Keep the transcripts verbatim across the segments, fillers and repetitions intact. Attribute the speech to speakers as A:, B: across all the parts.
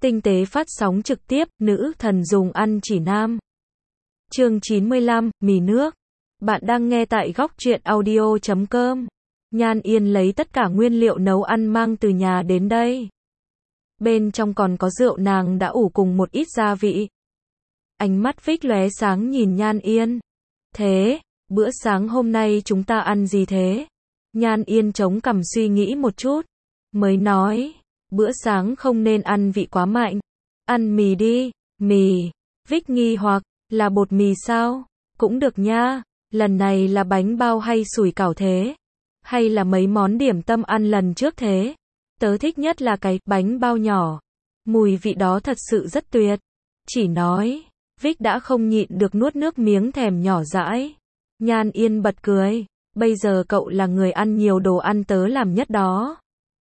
A: Tinh tế phát sóng trực tiếp, nữ thần dùng ăn chỉ nam. Chương chín mươi lăm, mì nước. Bạn đang nghe tại góc truyện audio chấm com. Nhan Yên lấy tất cả nguyên liệu nấu ăn mang từ nhà đến đây. Bên trong còn có rượu nàng đã ủ cùng một ít gia vị. Ánh mắt Vích lóe sáng nhìn Nhan Yên. Thế, bữa sáng hôm nay chúng ta ăn gì thế? Nhan Yên chống cằm suy nghĩ một chút. Mới nói, bữa sáng không nên ăn vị quá mạnh. Ăn mì đi, mì. Vích nghi hoặc, là bột mì sao? Cũng được nha, lần này là bánh bao hay sủi cảo thế? Hay là mấy món điểm tâm ăn lần trước thế? Tớ thích nhất là cái bánh bao nhỏ. Mùi vị đó thật sự rất tuyệt. Chỉ nói, Vích đã không nhịn được nuốt nước miếng thèm nhỏ dãi. Nhan Yên bật cười, bây giờ cậu là người ăn nhiều đồ ăn tớ làm nhất đó.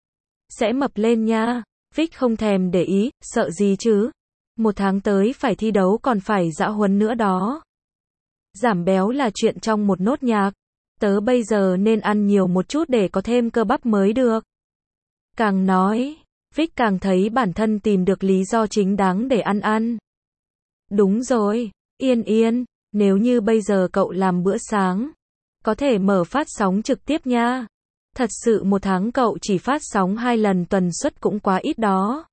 A: Sẽ mập lên nha. Vích không thèm để ý, sợ gì chứ? Một tháng tới phải thi đấu còn phải dã huấn nữa đó. Giảm béo là chuyện trong một nốt nhạc. Tớ bây giờ nên ăn nhiều một chút để có thêm cơ bắp mới được. Càng nói, Vích càng thấy bản thân tìm được lý do chính đáng để ăn ăn. Đúng rồi, Yên Yên, nếu như bây giờ cậu làm bữa sáng, có thể mở phát sóng trực tiếp nha. Thật sự một tháng cậu chỉ phát sóng hai lần tuần suất cũng quá ít đó.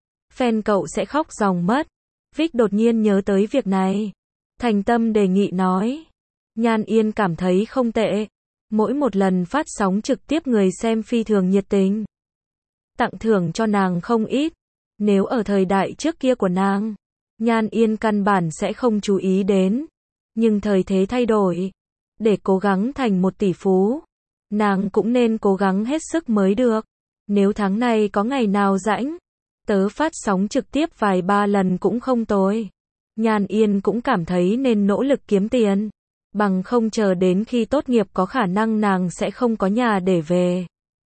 A: Fan cậu sẽ khóc ròng mất. Vích đột nhiên nhớ tới việc này. Thành tâm đề nghị nói. Nhan Yên cảm thấy không tệ. Mỗi một lần phát sóng trực tiếp người xem phi thường nhiệt tình. Tặng thưởng cho nàng không ít. Nếu ở thời đại trước kia của nàng, Nhan Yên căn bản sẽ không chú ý đến. Nhưng thời thế thay đổi. Để cố gắng thành một tỷ phú, nàng cũng nên cố gắng hết sức mới được. Nếu tháng này có ngày nào rãnh, tớ phát sóng trực tiếp vài ba lần cũng không tồi. Nhan Yên cũng cảm thấy nên nỗ lực kiếm tiền. Bằng không chờ đến khi tốt nghiệp có khả năng nàng sẽ không có nhà để về.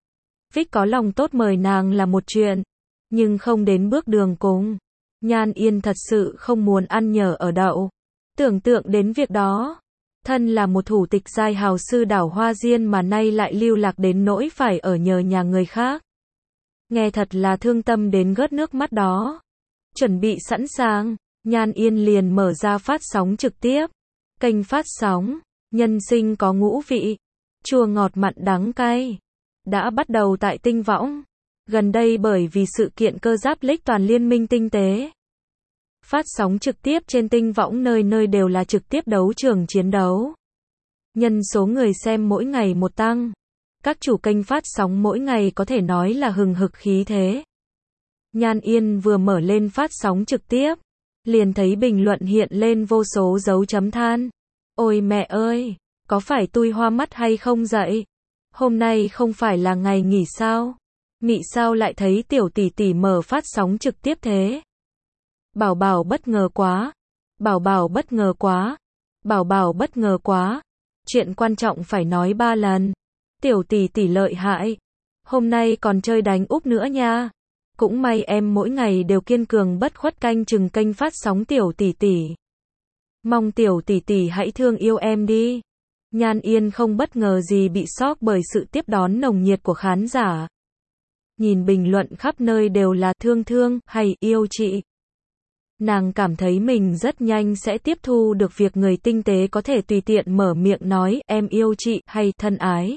A: Vích có lòng tốt mời nàng là một chuyện, nhưng không đến bước đường cùng. Nhan Yên thật sự không muốn ăn nhờ ở đậu. Tưởng tượng đến việc đó. Thân là một thủ tịch giai hào sư đảo Hoa Diên mà nay lại lưu lạc đến nỗi phải ở nhờ nhà người khác. Nghe thật là thương tâm đến gớt nước mắt đó. Chuẩn bị sẵn sàng, Nhan Yên liền mở ra phát sóng trực tiếp. Kênh phát sóng, nhân sinh có ngũ vị, chua ngọt mặn đắng cay. Đã bắt đầu tại Tinh Võng. Gần đây bởi vì sự kiện cơ giáp League toàn liên minh tinh tế. Phát sóng trực tiếp trên Tinh Võng nơi nơi đều là trực tiếp đấu trường chiến đấu. Nhân số người xem mỗi ngày một tăng. Các chủ kênh phát sóng mỗi ngày có thể nói là hừng hực khí thế. Nhan Yên vừa mở lên phát sóng trực tiếp, liền thấy bình luận hiện lên vô số dấu chấm than. Ôi mẹ ơi, có phải tui hoa mắt hay không dậy? Hôm nay không phải là ngày nghỉ sao? Mị sao lại thấy tiểu tỷ tỷ mở phát sóng trực tiếp thế? Bảo bảo bất ngờ quá. Bảo bảo bất ngờ quá. Bảo bảo bất ngờ quá. Chuyện quan trọng phải nói ba lần. Tiểu tỷ tỷ lợi hại. Hôm nay còn chơi đánh úp nữa nha. Cũng may em mỗi ngày đều kiên cường bất khuất canh chừng kênh phát sóng tiểu tỷ tỷ. Mong tiểu tỷ tỷ hãy thương yêu em đi. Nhan Yên không bất ngờ gì bị sốc bởi sự tiếp đón nồng nhiệt của khán giả. Nhìn bình luận khắp nơi đều là thương thương hay yêu chị. Nàng cảm thấy mình rất nhanh sẽ tiếp thu được việc người tinh tế có thể tùy tiện mở miệng nói em yêu chị hay thân ái.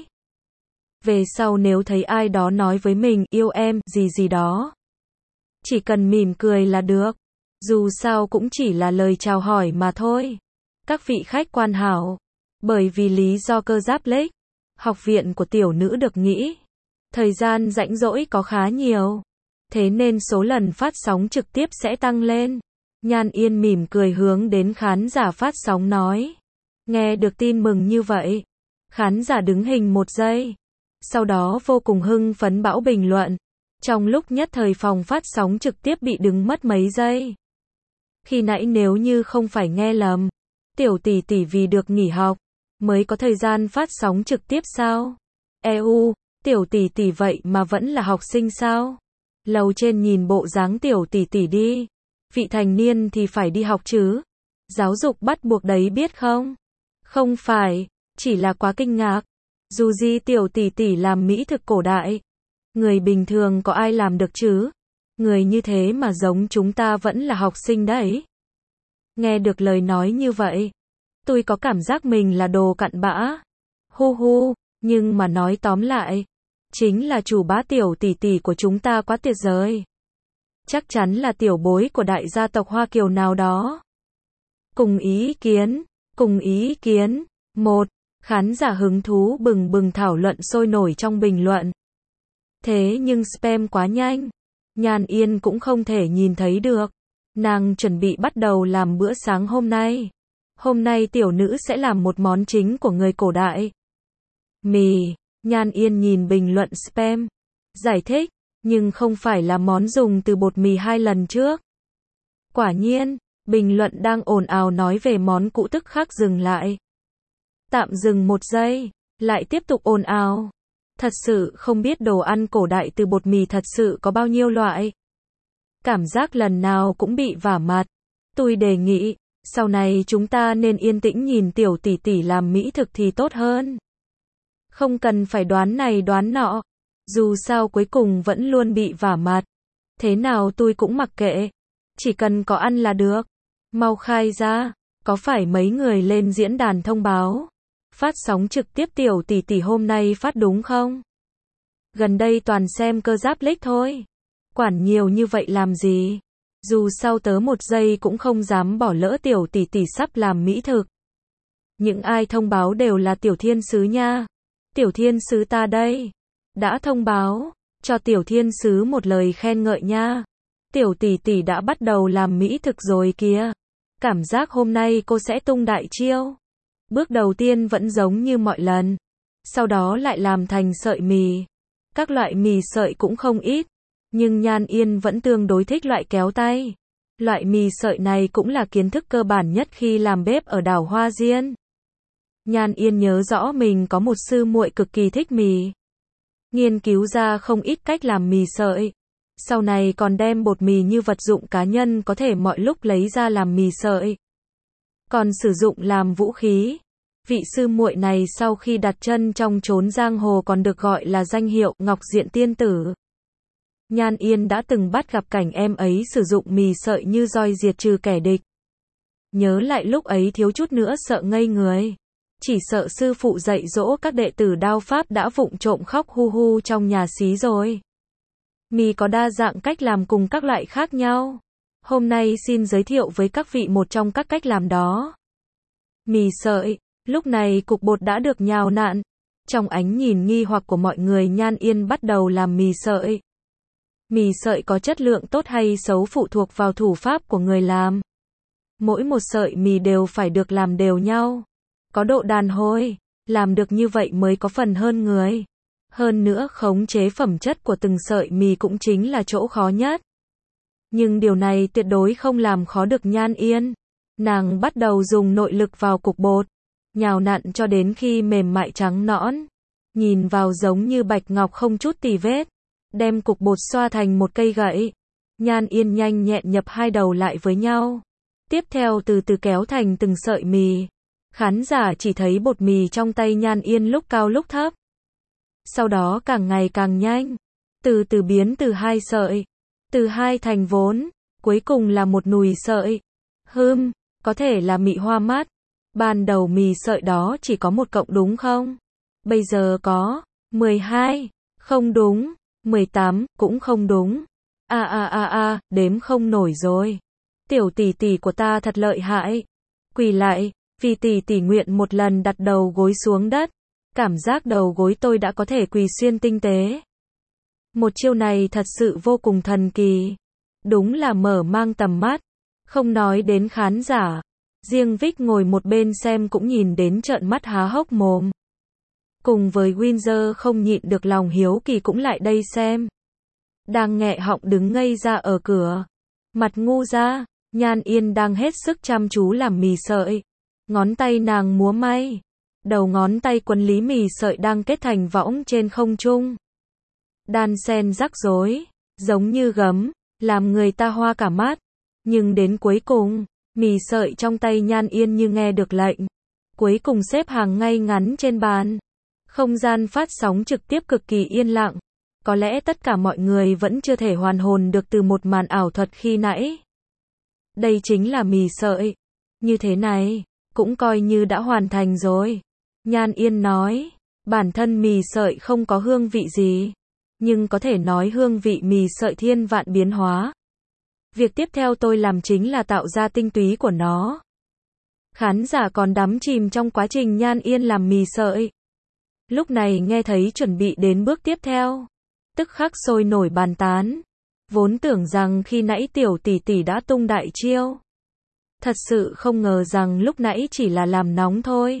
A: Về sau nếu thấy ai đó nói với mình yêu em gì gì đó, chỉ cần mỉm cười là được. Dù sao cũng chỉ là lời chào hỏi mà thôi. Các vị khách quan hảo, bởi vì lý do cơ giáp League, học viện của tiểu nữ được nghỉ. Thời gian rảnh rỗi có khá nhiều. Thế nên số lần phát sóng trực tiếp sẽ tăng lên. Nhan Yên mỉm cười hướng đến khán giả phát sóng nói. Nghe được tin mừng như vậy, khán giả đứng hình một giây. Sau đó vô cùng hưng phấn bão bình luận. Trong lúc nhất thời phòng phát sóng trực tiếp bị đứng mất mấy giây. Khi nãy nếu như không phải nghe lầm, tiểu tỷ tỷ vì được nghỉ học, mới có thời gian phát sóng trực tiếp sao? e u, tiểu tỷ tỷ vậy mà vẫn là học sinh sao? Lầu trên nhìn bộ dáng tiểu tỷ tỷ đi. Vị thành niên thì phải đi học chứ. Giáo dục bắt buộc đấy biết không? Không phải, chỉ là quá kinh ngạc. Dù gì tiểu tỷ tỷ làm mỹ thực cổ đại. Người bình thường có ai làm được chứ? Người như thế mà giống chúng ta vẫn là học sinh đấy. Nghe được lời nói như vậy, tôi có cảm giác mình là đồ cặn bã. Hu hu, nhưng mà nói tóm lại, chính là chủ bá tiểu tỷ tỷ của chúng ta quá tuyệt vời. Chắc chắn là tiểu bối của đại gia tộc Hoa Kiều nào đó. Cùng ý kiến, cùng ý kiến. Một, khán giả hứng thú bừng bừng thảo luận sôi nổi trong bình luận. Thế nhưng spam quá nhanh, Nhan Yên cũng không thể nhìn thấy được. Nàng chuẩn bị bắt đầu làm bữa sáng hôm nay. Hôm nay tiểu nữ sẽ làm một món chính của người cổ đại. Mì. Nhan Yên nhìn bình luận spam, giải thích, nhưng không phải là món dùng từ bột mì hai lần trước. Quả nhiên, bình luận đang ồn ào nói về món cũ tức khắc dừng lại. Tạm dừng một giây, lại tiếp tục ồn ào. Thật sự không biết đồ ăn cổ đại từ bột mì thật sự có bao nhiêu loại. Cảm giác lần nào cũng bị vả mặt. Tôi đề nghị, sau này chúng ta nên yên tĩnh nhìn tiểu tỷ tỷ làm mỹ thực thì tốt hơn. Không cần phải đoán này đoán nọ. Dù sao cuối cùng vẫn luôn bị vả mặt. Thế nào tôi cũng mặc kệ. Chỉ cần có ăn là được. Mau khai ra, có phải mấy người lên diễn đàn thông báo phát sóng trực tiếp tiểu tỷ tỷ hôm nay phát đúng không? Gần đây toàn xem cơ giáp lích thôi. Quản nhiều như vậy làm gì? Dù sao tớ một giây cũng không dám bỏ lỡ tiểu tỷ tỷ sắp làm mỹ thực. Những ai thông báo đều là tiểu thiên sứ nha. Tiểu thiên sứ ta đây. Đã thông báo, cho tiểu thiên sứ một lời khen ngợi nha. Tiểu tỷ tỷ đã bắt đầu làm mỹ thực rồi kìa. Cảm giác hôm nay cô sẽ tung đại chiêu. Bước đầu tiên vẫn giống như mọi lần. Sau đó lại làm thành sợi mì. Các loại mì sợi cũng không ít. Nhưng Nhan Yên vẫn tương đối thích loại kéo tay. Loại mì sợi này cũng là kiến thức cơ bản nhất khi làm bếp ở đảo Hoa Diên. Nhan Yên nhớ rõ mình có một sư muội cực kỳ thích mì. Nghiên cứu ra không ít cách làm mì sợi. Sau này còn đem bột mì như vật dụng cá nhân có thể mọi lúc lấy ra làm mì sợi. Còn sử dụng làm vũ khí. Vị sư muội này sau khi đặt chân trong chốn giang hồ còn được gọi là danh hiệu Ngọc Diện Tiên Tử. Nhan Yên đã từng bắt gặp cảnh em ấy sử dụng mì sợi như roi diệt trừ kẻ địch. Nhớ lại lúc ấy thiếu chút nữa sợ ngây người. Chỉ sợ sư phụ dạy dỗ các đệ tử đao pháp đã vụng trộm khóc hu hu trong nhà xí rồi. Mì có đa dạng cách làm cùng các loại khác nhau. Hôm nay xin giới thiệu với các vị một trong các cách làm đó. Mì sợi. Lúc này cục bột đã được nhào nặn. Trong ánh nhìn nghi hoặc của mọi người, Nhan Yên bắt đầu làm mì sợi. Mì sợi có chất lượng tốt hay xấu phụ thuộc vào thủ pháp của người làm. Mỗi một sợi mì đều phải được làm đều nhau. Có độ đàn hồi. Làm được như vậy mới có phần hơn người. Hơn nữa khống chế phẩm chất của từng sợi mì cũng chính là chỗ khó nhất. Nhưng điều này tuyệt đối không làm khó được Nhan Yên. Nàng bắt đầu dùng nội lực vào cục bột. Nhào nặn cho đến khi mềm mại trắng nõn. Nhìn vào giống như bạch ngọc không chút tì vết. Đem cục bột xoa thành một cây gậy. Nhan Yên nhanh nhẹn nhập hai đầu lại với nhau. Tiếp theo từ từ kéo thành từng sợi mì. Khán giả chỉ thấy bột mì trong tay Nhan Yên lúc cao lúc thấp. Sau đó càng ngày càng nhanh. Từ từ biến từ hai sợi. Từ hai thành vốn. Cuối cùng là một nùi sợi. Hừm, có thể là mị hoa mắt. Ban đầu mì sợi đó chỉ có một cộng đúng không? Bây giờ có mười hai. Không đúng. mười tám. Cũng không đúng. A a a a, đếm không nổi rồi. Tiểu tỷ tỷ của ta thật lợi hại. Quỳ lại, vì tỷ tỷ nguyện một lần đặt đầu gối xuống đất. Cảm giác đầu gối tôi đã có thể quỳ xuyên tinh tế. Một chiêu này thật sự vô cùng thần kỳ. Đúng là mở mang tầm mắt. Không nói đến khán giả. Riêng Vic ngồi một bên xem cũng nhìn đến trợn mắt há hốc mồm. Cùng với Windsor không nhịn được lòng hiếu kỳ cũng lại đây xem. Đang nghẹ họng đứng ngây ra ở cửa. Mặt ngu ra, Nhan Yên đang hết sức chăm chú làm mì sợi. Ngón tay nàng múa may. Đầu ngón tay quấn lý mì sợi đang kết thành võng trên không trung. Đan sen rắc rối, giống như gấm, làm người ta hoa cả mắt. Nhưng đến cuối cùng, mì sợi trong tay Nhan Yên như nghe được lệnh. Cuối cùng xếp hàng ngay ngắn trên bàn. Không gian phát sóng trực tiếp cực kỳ yên lặng. Có lẽ tất cả mọi người vẫn chưa thể hoàn hồn được từ một màn ảo thuật khi nãy. Đây chính là mì sợi. Như thế này, cũng coi như đã hoàn thành rồi. Nhan Yên nói, bản thân mì sợi không có hương vị gì, nhưng có thể nói hương vị mì sợi thiên vạn biến hóa. Việc tiếp theo tôi làm chính là tạo ra tinh túy của nó. Khán giả còn đắm chìm trong quá trình Nhan Yên làm mì sợi. Lúc này nghe thấy chuẩn bị đến bước tiếp theo, tức khắc sôi nổi bàn tán. Vốn tưởng rằng khi nãy tiểu tỷ tỷ đã tung đại chiêu. Thật sự không ngờ rằng lúc nãy chỉ là làm nóng thôi.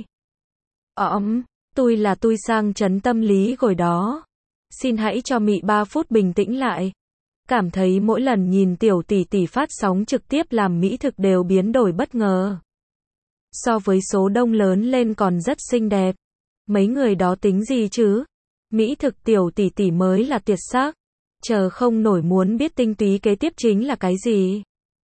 A: Ỏm, tôi là tôi sang chấn tâm lý rồi đó. Xin hãy cho mị ba phút bình tĩnh lại. Cảm thấy mỗi lần nhìn tiểu tỷ tỷ phát sóng trực tiếp làm mỹ thực đều biến đổi bất ngờ. So với số đông lớn lên còn rất xinh đẹp. Mấy người đó tính gì chứ? Mỹ thực tiểu tỷ tỷ mới là tuyệt sắc. Chờ không nổi muốn biết tinh túy kế tiếp chính là cái gì.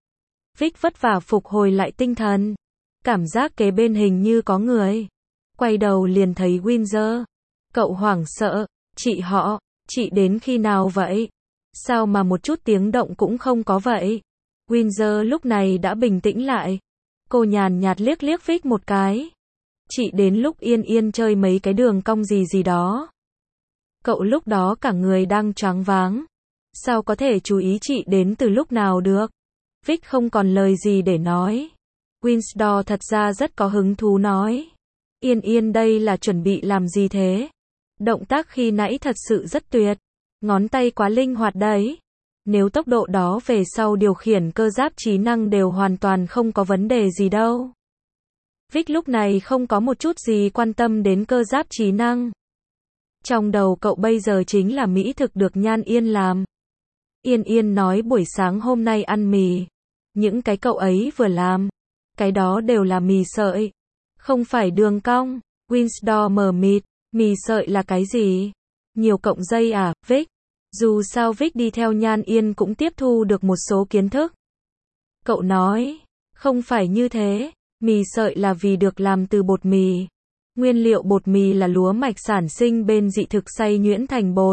A: Vic vất vả phục hồi lại tinh thần. Cảm giác kế bên hình như có người. Quay đầu liền thấy Windsor. Cậu hoảng sợ. Chị họ, chị đến khi nào vậy? Sao mà một chút tiếng động cũng không có vậy? Windsor lúc này đã bình tĩnh lại. Cô nhàn nhạt liếc liếc Vic một cái. Chị đến lúc Yên Yên chơi mấy cái đường cong gì gì đó. Cậu lúc đó cả người đang choáng váng. Sao có thể chú ý chị đến từ lúc nào được? Vic không còn lời gì để nói. Windsor thật ra rất có hứng thú nói. Yên Yên đây là chuẩn bị làm gì thế? Động tác khi nãy thật sự rất tuyệt. Ngón tay quá linh hoạt đấy. Nếu tốc độ đó về sau điều khiển cơ giáp trí năng đều hoàn toàn không có vấn đề gì đâu. Vic lúc này không có một chút gì quan tâm đến cơ giáp trí năng. Trong đầu cậu bây giờ chính là mỹ thực được Nhan Yên làm. Yên Yên nói buổi sáng hôm nay ăn mì. Những cái cậu ấy vừa làm. Cái đó đều là mì sợi. Không phải đường cong. Windsor mờ mịt. Mì sợi là cái gì? Nhiều cọng dây à, Vic? Dù sao Vic đi theo Nhan Yên cũng tiếp thu được một số kiến thức. Cậu nói. Không phải như thế. Mì sợi là vì được làm từ bột mì. Nguyên liệu bột mì là lúa mạch sản sinh bên dị thực xay nhuyễn thành bột.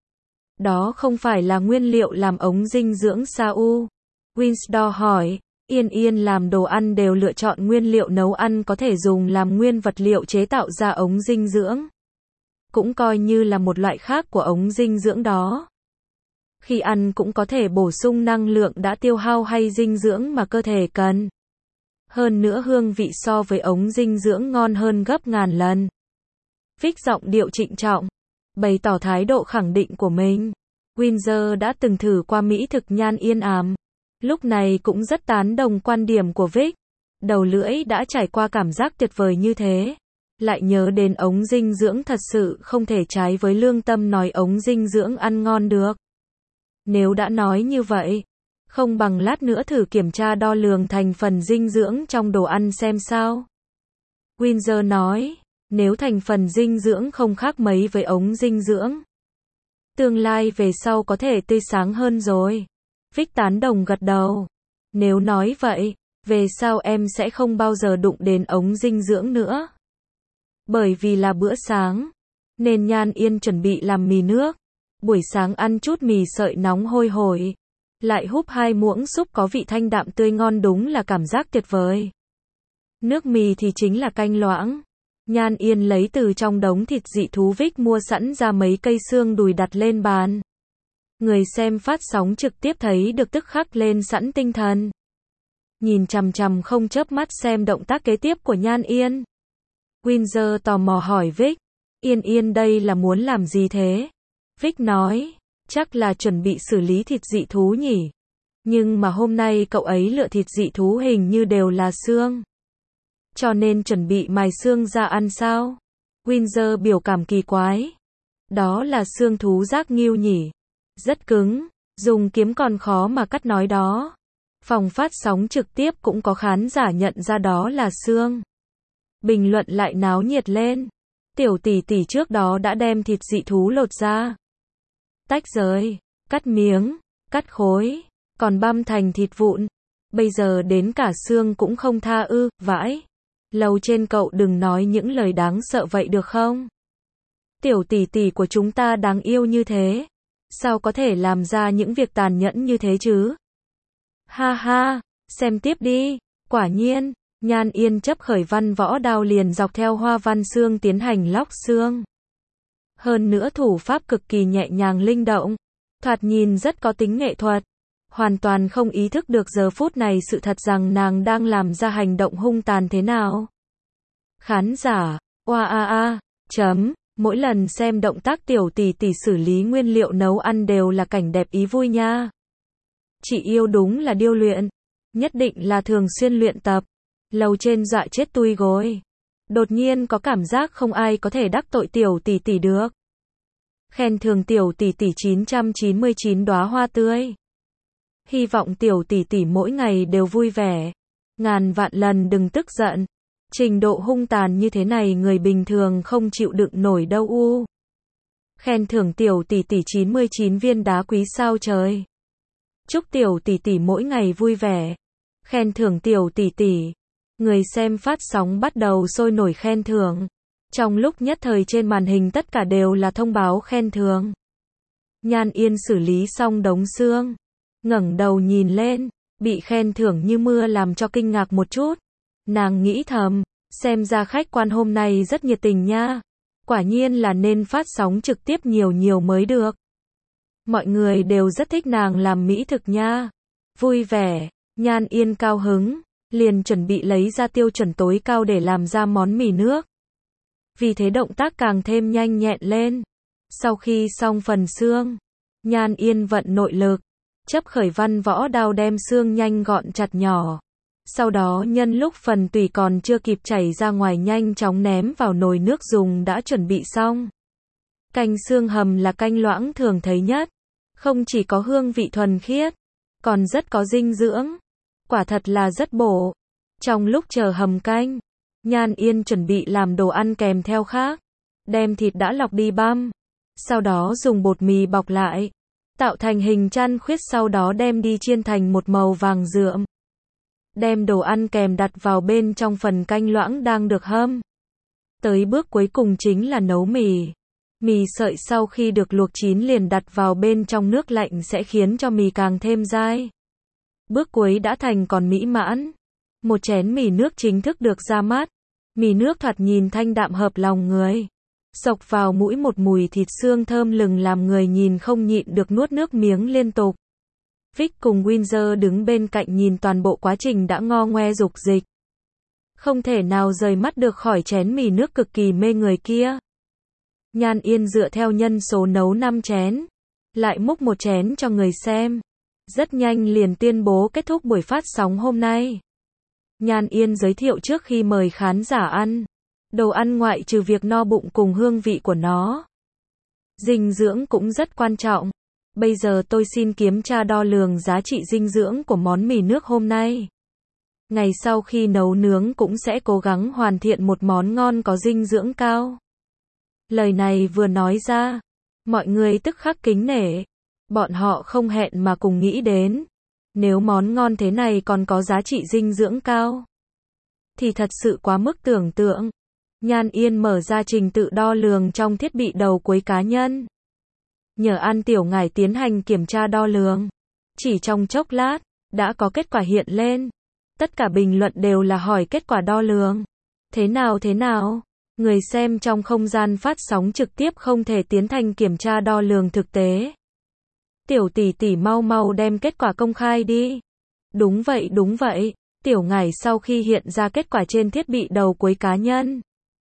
A: Đó không phải là nguyên liệu làm ống dinh dưỡng sao? Windsor hỏi. Yên Yên làm đồ ăn đều lựa chọn nguyên liệu nấu ăn có thể dùng làm nguyên vật liệu chế tạo ra ống dinh dưỡng. Cũng coi như là một loại khác của ống dinh dưỡng đó. Khi ăn cũng có thể bổ sung năng lượng đã tiêu hao hay dinh dưỡng mà cơ thể cần. Hơn nữa hương vị so với ống dinh dưỡng ngon hơn gấp ngàn lần. Vic giọng điệu trịnh trọng, bày tỏ thái độ khẳng định của mình. Windsor đã từng thử qua mỹ thực Nhan Yên ảm. Lúc này cũng rất tán đồng quan điểm của Vic. Đầu lưỡi đã trải qua cảm giác tuyệt vời như thế. Lại nhớ đến ống dinh dưỡng thật sự không thể trái với lương tâm nói ống dinh dưỡng ăn ngon được. Nếu đã nói như vậy, không bằng lát nữa thử kiểm tra đo lường thành phần dinh dưỡng trong đồ ăn xem sao. Windsor nói, nếu thành phần dinh dưỡng không khác mấy với ống dinh dưỡng, tương lai về sau có thể tươi sáng hơn rồi. Vic tán đồng gật đầu. Nếu nói vậy, về sau em sẽ không bao giờ đụng đến ống dinh dưỡng nữa. Bởi vì là bữa sáng, nên Nhan Yên chuẩn bị làm mì nước. Buổi sáng ăn chút mì sợi nóng hôi hổi, lại húp hai muỗng súp có vị thanh đạm tươi ngon đúng là cảm giác tuyệt vời. Nước mì thì chính là canh loãng. Nhan Yên lấy từ trong đống thịt dị thú Vic mua sẵn ra mấy cây xương đùi đặt lên bàn. Người xem phát sóng trực tiếp thấy được tức khắc lên sẵn tinh thần. Nhìn chằm chằm không chớp mắt xem động tác kế tiếp của Nhan Yên. Windsor tò mò hỏi Vic, Yên Yên đây là muốn làm gì thế? Vic nói, chắc là chuẩn bị xử lý thịt dị thú nhỉ. Nhưng mà hôm nay cậu ấy lựa thịt dị thú hình như đều là xương. Cho nên chuẩn bị mài xương ra ăn sao? Windsor biểu cảm kỳ quái. Đó là xương thú giác nghêu nhỉ. Rất cứng, dùng kiếm còn khó mà cắt nói đó. Phòng phát sóng trực tiếp cũng có khán giả nhận ra đó là xương. Bình luận lại náo nhiệt lên. Tiểu tỷ tỷ trước đó đã đem thịt dị thú lột ra, tách rời, cắt miếng, cắt khối, còn băm thành thịt vụn. Bây giờ đến cả xương cũng không tha ư, vãi. Lầu trên cậu đừng nói những lời đáng sợ vậy được không? Tiểu tỷ tỷ của chúng ta đáng yêu như thế. Sao có thể làm ra những việc tàn nhẫn như thế chứ? Ha ha, xem tiếp đi. Quả nhiên, Nhan Yên chấp khởi văn võ đao liền dọc theo hoa văn xương tiến hành lóc xương. Hơn nữa thủ pháp cực kỳ nhẹ nhàng linh động, thoạt nhìn rất có tính nghệ thuật. Hoàn toàn không ý thức được giờ phút này sự thật rằng nàng đang làm ra hành động hung tàn thế nào. Khán giả, oa a a, chấm, mỗi lần xem động tác tiểu tỷ tỷ xử lý nguyên liệu nấu ăn đều là cảnh đẹp ý vui nha. Chị yêu đúng là điêu luyện, nhất định là thường xuyên luyện tập. Lầu trên dọa chết tui gối. Đột nhiên có cảm giác không ai có thể đắc tội tiểu tỷ tỷ được. Khen thưởng tiểu tỷ tỷ chín trăm chín mươi chín đóa hoa tươi. Hy vọng tiểu tỷ tỷ mỗi ngày đều vui vẻ. Ngàn vạn lần đừng tức giận. Trình độ hung tàn như thế này người bình thường không chịu đựng nổi đâu u. Khen thưởng tiểu tỷ tỷ chín mươi chín viên đá quý sao trời. Chúc tiểu tỷ tỷ mỗi ngày vui vẻ. Khen thưởng tiểu tỷ tỷ. Người xem phát sóng bắt đầu sôi nổi khen thưởng. Trong lúc nhất thời trên màn hình tất cả đều là thông báo khen thưởng. Nhan Yên xử lý xong đống xương, ngẩng đầu nhìn lên, bị khen thưởng như mưa làm cho kinh ngạc một chút. Nàng nghĩ thầm, xem ra khách quan hôm nay rất nhiệt tình nha. Quả nhiên là nên phát sóng trực tiếp nhiều nhiều mới được. Mọi người đều rất thích nàng làm mỹ thực nha. Vui vẻ, Nhan Yên cao hứng, liền chuẩn bị lấy ra tiêu chuẩn tối cao để làm ra món mì nước. Vì thế động tác càng thêm nhanh nhẹn lên. Sau khi xong phần xương, Nhan Yên vận nội lực, chấp khởi văn võ đao đem xương nhanh gọn chặt nhỏ. Sau đó nhân lúc phần tùy còn chưa kịp chảy ra ngoài nhanh chóng ném vào nồi nước dùng đã chuẩn bị xong. Canh xương hầm là canh loãng thường thấy nhất. Không chỉ có hương vị thuần khiết, còn rất có dinh dưỡng. Quả thật là rất bổ. Trong lúc chờ hầm canh, Nhan Yên chuẩn bị làm đồ ăn kèm theo khác. Đem thịt đã lọc đi băm. Sau đó dùng bột mì bọc lại. Tạo thành hình chăn khuyết sau đó đem đi chiên thành một màu vàng rượm. Đem đồ ăn kèm đặt vào bên trong phần canh loãng đang được hâm. Tới bước cuối cùng chính là nấu mì. Mì sợi sau khi được luộc chín liền đặt vào bên trong nước lạnh sẽ khiến cho mì càng thêm dai. Bước cuối đã thành còn mỹ mãn. Một chén mì nước chính thức được ra mắt. Mì nước thoạt nhìn thanh đạm hợp lòng người. Xộc vào mũi một mùi thịt xương thơm lừng làm người nhìn không nhịn được nuốt nước miếng liên tục. Vic cùng Windsor đứng bên cạnh nhìn toàn bộ quá trình đã ngo ngoe dục dịch. Không thể nào rời mắt được khỏi chén mì nước cực kỳ mê người kia. Nhan Yên dựa theo nhân số nấu năm chén. Lại múc một chén cho người xem. Rất nhanh liền tuyên bố kết thúc buổi phát sóng hôm nay. Nhan Yên giới thiệu trước khi mời khán giả ăn. Đồ ăn ngoại trừ việc no bụng cùng hương vị của nó, dinh dưỡng cũng rất quan trọng. Bây giờ tôi xin kiểm tra đo lường giá trị dinh dưỡng của món mì nước hôm nay. Ngày sau khi nấu nướng cũng sẽ cố gắng hoàn thiện một món ngon có dinh dưỡng cao. Lời này vừa nói ra, mọi người tức khắc kính nể. Bọn họ không hẹn mà cùng nghĩ đến. Nếu món ngon thế này còn có giá trị dinh dưỡng cao, thì thật sự quá mức tưởng tượng. Nhan Yên mở ra trình tự đo lường trong thiết bị đầu cuối cá nhân. Nhờ An Tiểu Ngải tiến hành kiểm tra đo lường. Chỉ trong chốc lát, đã có kết quả hiện lên. Tất cả bình luận đều là hỏi kết quả đo lường. Thế nào thế nào? Người xem trong không gian phát sóng trực tiếp không thể tiến hành kiểm tra đo lường thực tế. Tiểu tỷ tỷ mau mau đem kết quả công khai đi. Đúng vậy đúng vậy. Tiểu Ngải sau khi hiện ra kết quả trên thiết bị đầu cuối cá nhân,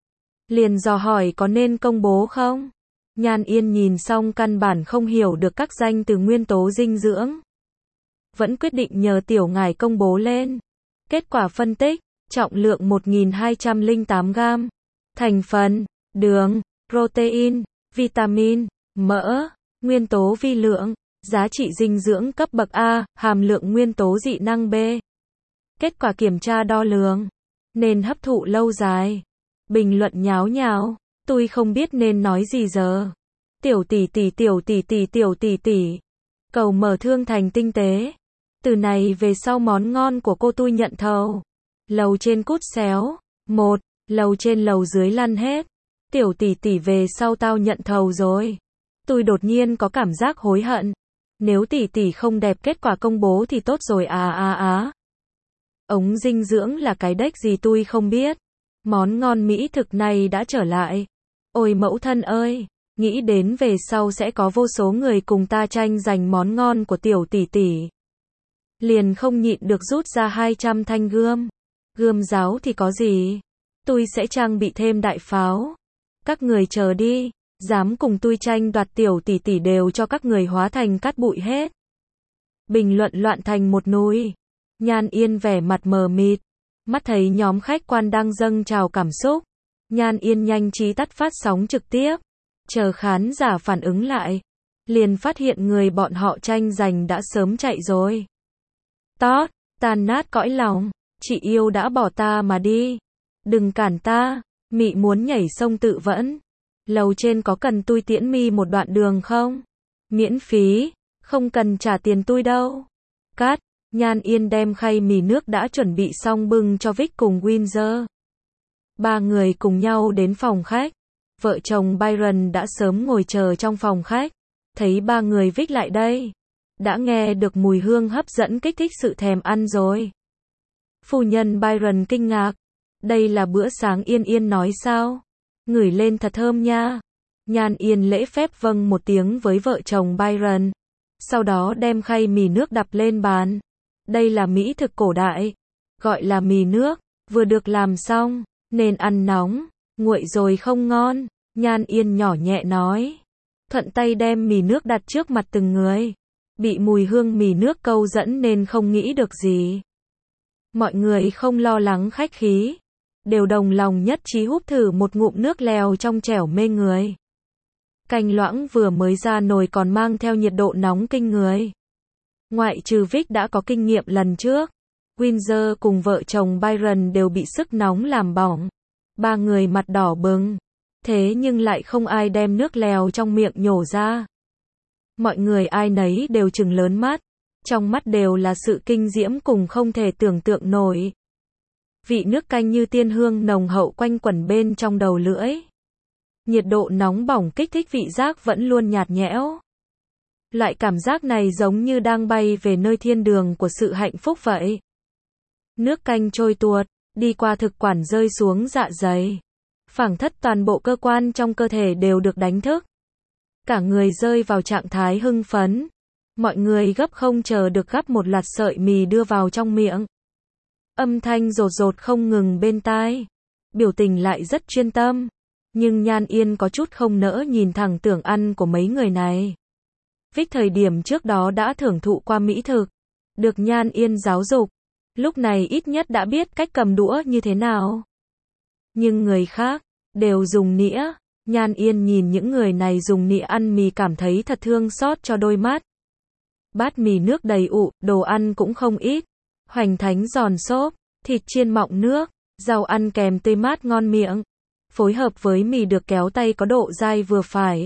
A: liền dò hỏi có nên công bố không? Nhan Yên nhìn xong căn bản không hiểu được các danh từ nguyên tố dinh dưỡng. Vẫn quyết định nhờ Tiểu Ngải công bố lên. Kết quả phân tích, trọng lượng một nghìn hai trăm lẻ tám gam. Thành phần, đường, protein, vitamin, mỡ, nguyên tố vi lượng, giá trị dinh dưỡng cấp bậc A, hàm lượng nguyên tố dị năng B. Kết quả kiểm tra đo lường, nên hấp thụ lâu dài. Bình luận nháo nhào, tôi không biết nên nói gì giờ. Tiểu tỷ tỷ tiểu tỷ tỷ tiểu tỷ tỷ. Cầu mở thương thành tinh tế. Từ này về sau món ngon của cô tôi nhận thầu. Lầu trên cút xéo. Một, lầu trên lầu dưới lăn hết. Tiểu tỷ tỷ về sau tao nhận thầu rồi. Tôi đột nhiên có cảm giác hối hận. Nếu tỷ tỷ không đẹp kết quả công bố thì tốt rồi à à à. Ống dinh dưỡng là cái đếch gì tôi không biết. Món ngon mỹ thực này đã trở lại. Ôi mẫu thân ơi, nghĩ đến về sau sẽ có vô số người cùng ta tranh giành món ngon của tiểu tỷ tỷ. Liền không nhịn được rút ra hai trăm thanh gươm. Gươm giáo thì có gì? Tôi sẽ trang bị thêm đại pháo. Các người chờ đi, dám cùng tôi tranh đoạt tiểu tỷ tỷ đều cho các người hóa thành cát bụi hết. Bình luận loạn thành một núi. Nhan Yên vẻ mặt mờ mịt, mắt thấy nhóm khách quan đang dâng trào cảm xúc. Nhan Yên nhanh trí tắt phát sóng trực tiếp, chờ khán giả phản ứng lại, liền phát hiện người bọn họ tranh giành đã sớm chạy rồi. Tót, tan nát cõi lòng, chị yêu đã bỏ ta mà đi. Đừng cản ta, mị muốn nhảy sông tự vẫn. Lầu trên có cần tôi tiễn mi một đoạn đường không? Miễn phí, không cần trả tiền tôi đâu. Cắt, Nhan Yên đem khay mì nước đã chuẩn bị xong bưng cho Vic cùng Windsor. Ba người cùng nhau đến phòng khách. Vợ chồng Byron đã sớm ngồi chờ trong phòng khách. Thấy ba người Vic lại đây, đã nghe được mùi hương hấp dẫn kích thích sự thèm ăn rồi. Phu nhân Byron kinh ngạc. Đây là bữa sáng Yên Yên nói sao? Ngửi lên thật thơm nha. Nhan Yên lễ phép vâng một tiếng với vợ chồng Byron. Sau đó đem khay mì nước đặt lên bàn. Đây là mỹ thực cổ đại. Gọi là mì nước. Vừa được làm xong, nên ăn nóng. Nguội rồi không ngon. Nhan Yên nhỏ nhẹ nói. Thuận tay đem mì nước đặt trước mặt từng người. Bị mùi hương mì nước câu dẫn nên không nghĩ được gì. Mọi người không lo lắng khách khí. Đều đồng lòng nhất trí húp thử một ngụm nước lèo trong trẻo mê người. Canh loãng vừa mới ra nồi còn mang theo nhiệt độ nóng kinh người. Ngoại trừ Vic đã có kinh nghiệm lần trước, Windsor cùng vợ chồng Byron đều bị sức nóng làm bỏng. Ba người mặt đỏ bừng. Thế nhưng lại không ai đem nước lèo trong miệng nhổ ra. Mọi người ai nấy đều trừng lớn mắt. Trong mắt đều là sự kinh diễm cùng không thể tưởng tượng nổi. Vị nước canh như tiên hương nồng hậu quanh quẩn bên trong đầu lưỡi. Nhiệt độ nóng bỏng kích thích vị giác vẫn luôn nhạt nhẽo. Loại cảm giác này giống như đang bay về nơi thiên đường của sự hạnh phúc vậy. Nước canh trôi tuột, đi qua thực quản rơi xuống dạ dày. Phảng thất toàn bộ cơ quan trong cơ thể đều được đánh thức. Cả người rơi vào trạng thái hưng phấn. Mọi người gấp không chờ được gắp một loạt sợi mì đưa vào trong miệng. Âm thanh rột rột không ngừng bên tai. Biểu tình lại rất chuyên tâm. Nhưng Nhan Yên có chút không nỡ nhìn thẳng tưởng ăn của mấy người này. Vic thời điểm trước đó đã thưởng thụ qua mỹ thực. Được Nhan Yên giáo dục. Lúc này ít nhất đã biết cách cầm đũa như thế nào. Nhưng người khác, đều dùng nĩa. Nhan Yên nhìn những người này dùng nĩa ăn mì cảm thấy thật thương xót cho đôi mắt. Bát mì nước đầy ụ, đồ ăn cũng không ít. Hoành thánh giòn xốp, thịt chiên mọng nước, rau ăn kèm tươi mát ngon miệng. Phối hợp với mì được kéo tay có độ dai vừa phải.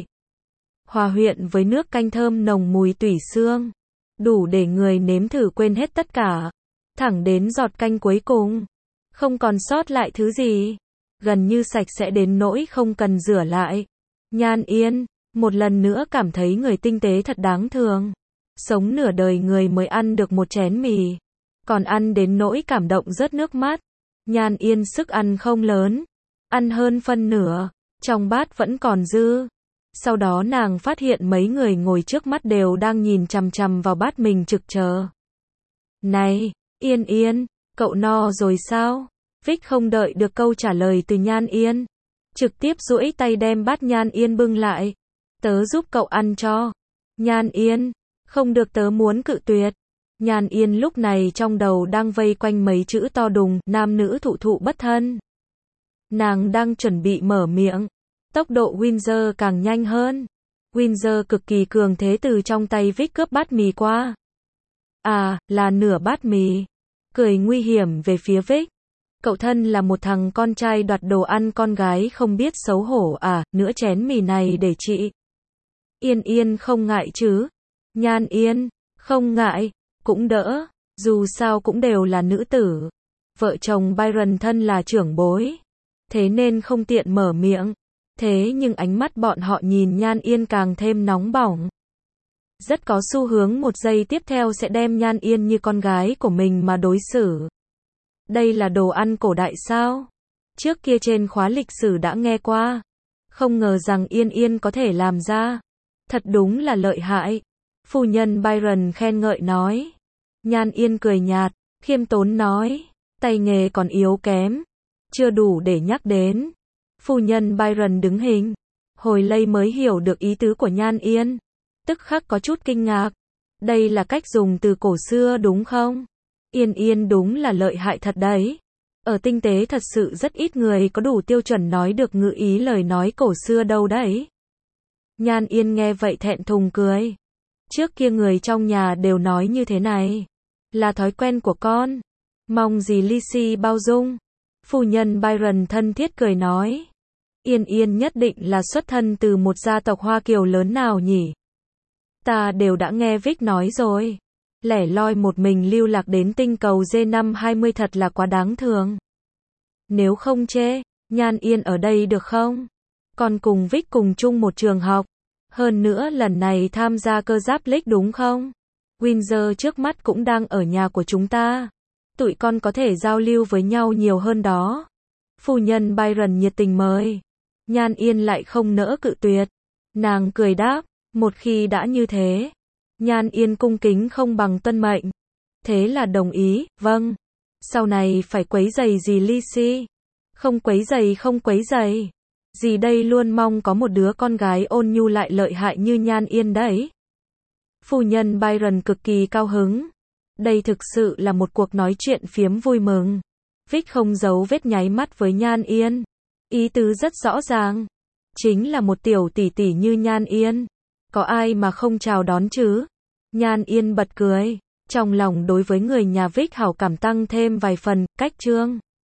A: Hòa quyện với nước canh thơm nồng mùi tủy xương. Đủ để người nếm thử quên hết tất cả. Thẳng đến giọt canh cuối cùng. Không còn sót lại thứ gì. Gần như sạch sẽ đến nỗi không cần rửa lại. Nhan Yên, một lần nữa cảm thấy người tinh tế thật đáng thương. Sống nửa đời người mới ăn được một chén mì. Còn ăn đến nỗi cảm động rớt nước mắt. Nhan Yên sức ăn không lớn. Ăn hơn phân nửa. Trong bát vẫn còn dư. Sau đó nàng phát hiện mấy người ngồi trước mắt đều đang nhìn chằm chằm vào bát mình trực chờ. Này, Yên Yên, cậu no rồi sao? Vic không đợi được câu trả lời từ Nhan Yên. Trực tiếp duỗi tay đem bát Nhan Yên bưng lại. Tớ giúp cậu ăn cho. Nhan Yên, không được tớ muốn cự tuyệt. Nhan Yên lúc này trong đầu đang vây quanh mấy chữ to đùng, nam nữ thụ thụ bất thân. Nàng đang chuẩn bị mở miệng. Tốc độ Windsor càng nhanh hơn. Windsor cực kỳ cường thế từ trong tay Vic cướp bát mì qua. À, là nửa bát mì. Cười nguy hiểm về phía Vic. Cậu thân là một thằng con trai đoạt đồ ăn con gái không biết xấu hổ à, nửa chén mì này để chị. Yên Yên không ngại chứ. Nhan Yên, không ngại, cũng đỡ, dù sao cũng đều là nữ tử. Vợ chồng Byron thân là trưởng bối. Thế nên không tiện mở miệng. Thế nhưng ánh mắt bọn họ nhìn Nhan Yên càng thêm nóng bỏng. Rất có xu hướng một giây tiếp theo sẽ đem Nhan Yên như con gái của mình mà đối xử. Đây là đồ ăn cổ đại sao? Trước kia trên khóa lịch sử đã nghe qua. Không ngờ rằng Yên Yên có thể làm ra. Thật đúng là lợi hại. Phu nhân Byron khen ngợi nói. Nhan Yên cười nhạt, khiêm tốn nói. Tay nghề còn yếu kém. Chưa đủ để nhắc đến. Phu nhân Byron đứng hình. Hồi lây mới hiểu được ý tứ của Nhan Yên. Tức khắc có chút kinh ngạc. Đây là cách dùng từ cổ xưa đúng không? Yên Yên đúng là lợi hại thật đấy. Ở tinh tế thật sự rất ít người có đủ tiêu chuẩn nói được ngữ ý lời nói cổ xưa đâu đấy. Nhan Yên nghe vậy thẹn thùng cười. Trước kia người trong nhà đều nói như thế này. Là thói quen của con. Mong gì Lizzie bao dung. Phu nhân Byron thân thiết cười nói. Yên Yên nhất định là xuất thân từ một gia tộc Hoa Kiều lớn nào nhỉ? Ta đều đã nghe Vic nói rồi. Lẻ loi một mình lưu lạc đến tinh cầu D năm hai mươi thật là quá đáng thương. Nếu không chê, Nhan Yên ở đây được không? Còn cùng Vic cùng chung một trường học. Hơn nữa lần này tham gia cơ giáp League đúng không? Windsor trước mắt cũng đang ở nhà của chúng ta. Tụi con có thể giao lưu với nhau nhiều hơn đó. Phu nhân Byron nhiệt tình mời. Nhan Yên lại không nỡ cự tuyệt. Nàng cười đáp, một khi đã như thế. Nhan Yên cung kính không bằng tuân mệnh. Thế là đồng ý, vâng. Sau này phải quấy giày gì Lizzie? Không quấy giày không quấy giày. Dì đây luôn mong có một đứa con gái ôn nhu lại lợi hại như Nhan Yên đấy. Phu nhân Byron cực kỳ cao hứng. Đây thực sự là một cuộc nói chuyện phiếm vui mừng. Vic không giấu vết nháy mắt với Nhan Yên. Ý tứ rất rõ ràng. Chính là một tiểu tỷ tỷ như Nhan Yên. Có ai mà không chào đón chứ? Nhan Yên bật cười. Trong lòng đối với người nhà Vic hảo cảm tăng thêm vài phần, cách chương.